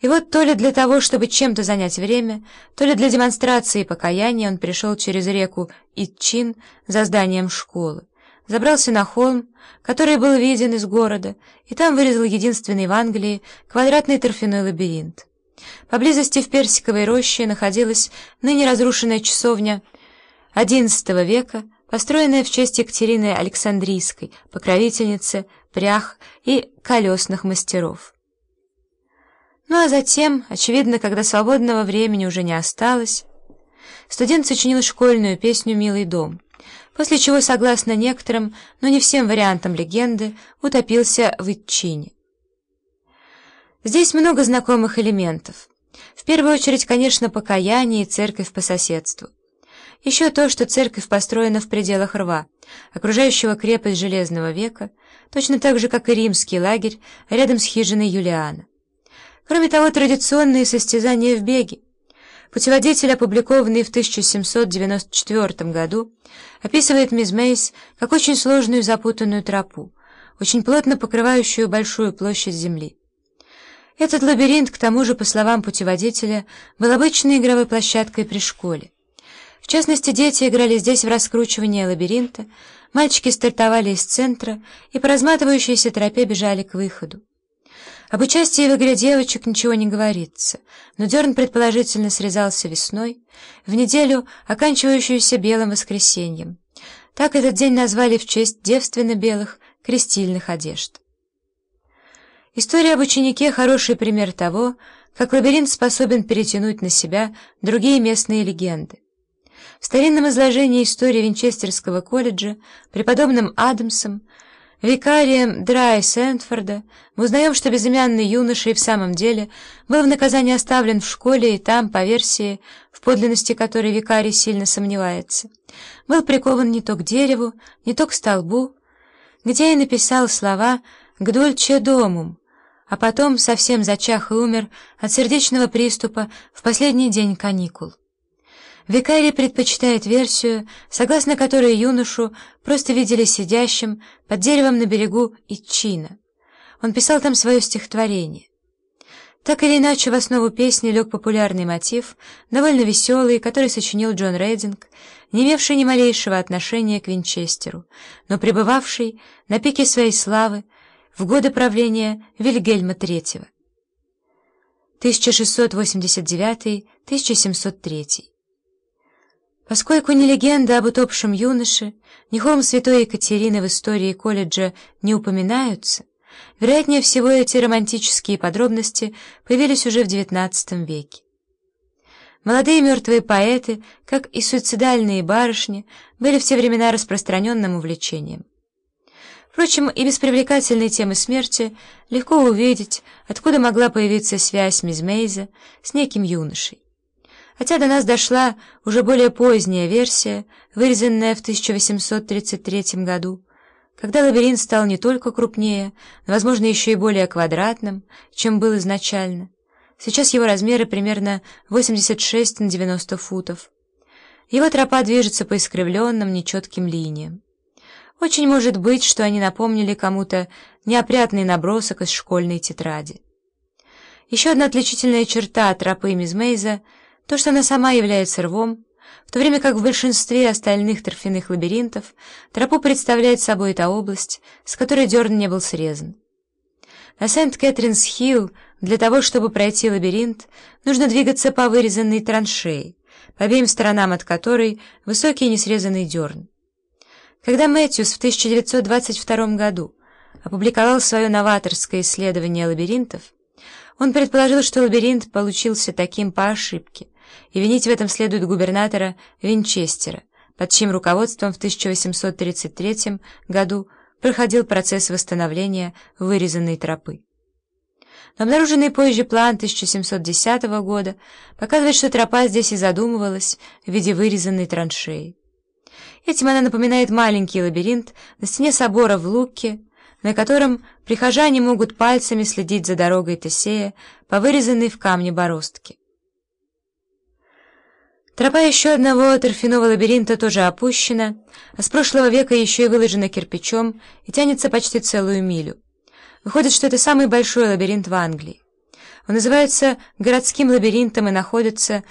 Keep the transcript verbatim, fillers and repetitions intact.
И вот то ли для того, чтобы чем-то занять время, то ли для демонстрации покаяния он пришел через реку Итчин за зданием школы, забрался на холм, который был виден из города, и там вырезал единственный в Англии квадратный торфяной лабиринт. Поблизости в Персиковой роще находилась ныне разрушенная часовня одиннадцатого века, построенная в честь Екатерины Александрийской, покровительницы прях и колесных мастеров. Ну а затем, очевидно, когда свободного времени уже не осталось, студент сочинил школьную песню «Милый дом», после чего, согласно некоторым, но не всем вариантам легенды, утопился в Итчине. Здесь много знакомых элементов. В первую очередь, конечно, покаяние и церковь по соседству. Еще то, что церковь построена в пределах рва, окружающего крепость Железного века, точно так же, как и римский лагерь рядом с хижиной Юлиана. Кроме того, традиционные состязания в беге. Путеводитель, опубликованный в тысяча семьсот девяносто четвёртом году, описывает мисс Мейс как очень сложную запутанную тропу, очень плотно покрывающую большую площадь земли. Этот лабиринт, к тому же, по словам путеводителя, был обычной игровой площадкой при школе. В частности, дети играли здесь в раскручивание лабиринта, мальчики стартовали из центра и по разматывающейся тропе бежали к выходу. Об участии в игре девочек ничего не говорится, но дерн предположительно срезался весной, в неделю, оканчивающуюся белым воскресеньем. Так этот день назвали в честь девственно-белых крестильных одежд. История об ученике — хороший пример того, как лабиринт способен перетянуть на себя другие местные легенды. В старинном изложении истории Винчестерского колледжа преподобным Адамсом, викарием Драй Сэндфорда, мы узнаем, что безымянный юноша и в самом деле был в наказание оставлен в школе, и там, по версии, в подлинности которой викарий сильно сомневается, был прикован не то к дереву, не то к столбу, где и написал слова «Гдульче домум», а потом совсем зачах и умер от сердечного приступа в последний день каникул. Викарий предпочитает версию, согласно которой юношу просто видели сидящим под деревом на берегу Итчина. Он писал там свое стихотворение. Так или иначе, в основу песни лег популярный мотив, довольно веселый, который сочинил Джон Рейдинг, не имевший ни малейшего отношения к Винчестеру, но пребывавший на пике своей славы в годы правления Вильгельма третьего. тысяча шестьсот восемьдесят девятый — тысяча семьсот третий. Поскольку ни легенда об утопшем юноше, ни холм святой Екатерины в истории колледжа не упоминаются, вероятнее всего эти романтические подробности появились уже в девятнадцатом веке. Молодые мертвые поэты, как и суицидальные барышни, были в те времена распространенным увлечением. Впрочем, и без привлекательной темы смерти легко увидеть, откуда могла появиться связь мисс Мейза с неким юношей. Хотя до нас дошла уже более поздняя версия, вырезанная в тысяча восемьсот тридцать третьем году, когда лабиринт стал не только крупнее, но, возможно, еще и более квадратным, чем был изначально. Сейчас его размеры примерно восемьдесят шесть на девяносто футов. Его тропа движется по искривленным, нечетким линиям. Очень может быть, что они напомнили кому-то неопрятный набросок из школьной тетради. Еще одна отличительная черта тропы мисс Мейза — то, что она сама является рвом, в то время как в большинстве остальных торфяных лабиринтов тропу представляет собой та область, с которой дерн не был срезан. На Сент-Кэтринс-Хилл для того, чтобы пройти лабиринт, нужно двигаться по вырезанной траншеи, по обеим сторонам от которой высокий несрезанный дерн. Когда Мэтьюс в тысяча девятьсот двадцать втором году опубликовал свое новаторское исследование лабиринтов, он предположил, что лабиринт получился таким по ошибке, и винить в этом следует губернатора Винчестера, под чьим руководством в тысяча восемьсот тридцать третьем году проходил процесс восстановления вырезанной тропы. Но обнаруженный позже план тысяча семьсот десятого года показывает, что тропа здесь и задумывалась в виде вырезанной траншеи. Этим она напоминает маленький лабиринт на стене собора в Лукке, на котором прихожане могут пальцами следить за дорогой Тесея по вырезанной в камне бороздке. Тропа еще одного торфяного лабиринта тоже опущена, а с прошлого века еще и выложена кирпичом и тянется почти целую милю. Выходит, что это самый большой лабиринт в Англии. Он называется городским лабиринтом и находится